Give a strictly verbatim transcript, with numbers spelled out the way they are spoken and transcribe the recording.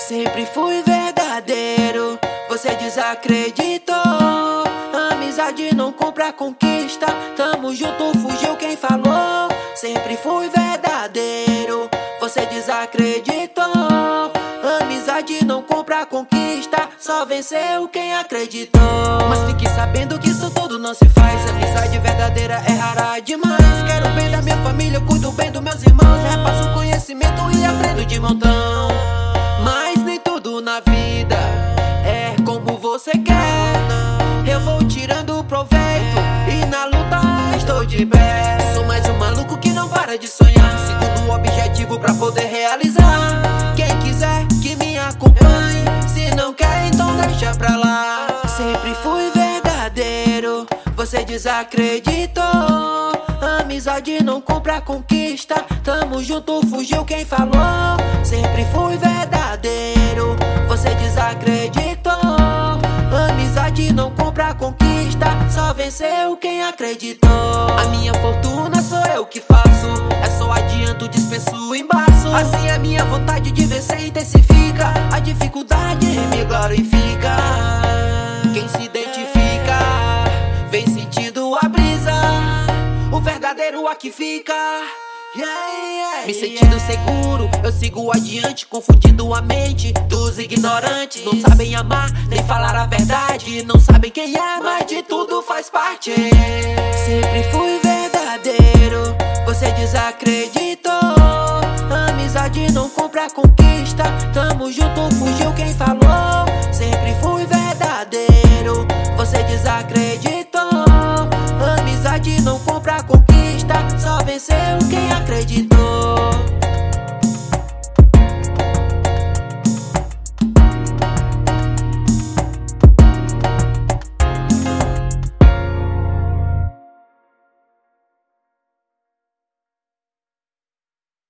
Sempre fui verdadeiro, você desacreditou. Amizade não compra conquista, tamo junto, fugiu quem falou. Sempre fui verdadeiro, você desacreditou. Amizade não compra conquista, só venceu quem acreditou. Mas fique sabendo que isso tudo não se faz. Amizade verdadeira é rara demais. Quero o bem da minha família, eu cuido bem dos meus irmãos. Repasso conhecimento e aprendo de montão. Mas nem tudo na vida é como você quer. Eu vou tirando proveito e na luta estou de pé. Sou mais um maluco que não para de sonhar, segundo o objetivo pra poder realizar. Quem quiser que me acompanhe, se não quer então deixa pra lá. Sempre fui verdadeiro, você desacreditou. Amizade não compra conquista, tamo junto, fugiu quem falou. Sempre fui verdadeiro, você desacreditou. Amizade não compra conquista, só venceu quem acreditou. A minha fortuna sou eu que faço, é só adianto, dispenso o embaço. Assim a minha vontade de vencer intensifica, a dificuldade me glorifica. Quem se identifica, vem sentindo a brisa, o verdadeiro aqui fica. Yeah, yeah, me sentindo yeah. seguro, eu sigo adiante, confundindo a mente dos ignorantes. Não sabem amar, nem falar a verdade, não sabem quem é, mas de tudo faz parte. Sempre fui verdadeiro, você desacreditou. Amizade não compra conquista, tamo junto, fugiu quem falou. Sempre fui verdadeiro, você desacreditou.